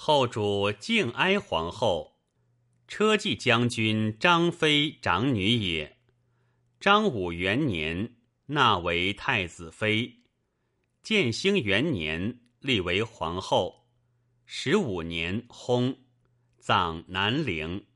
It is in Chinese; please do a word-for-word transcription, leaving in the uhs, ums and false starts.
后主敬哀皇后，车骑将军张飞长女也。张武元年，纳为太子妃。建兴元年，立为皇后。十五年薨，葬南陵。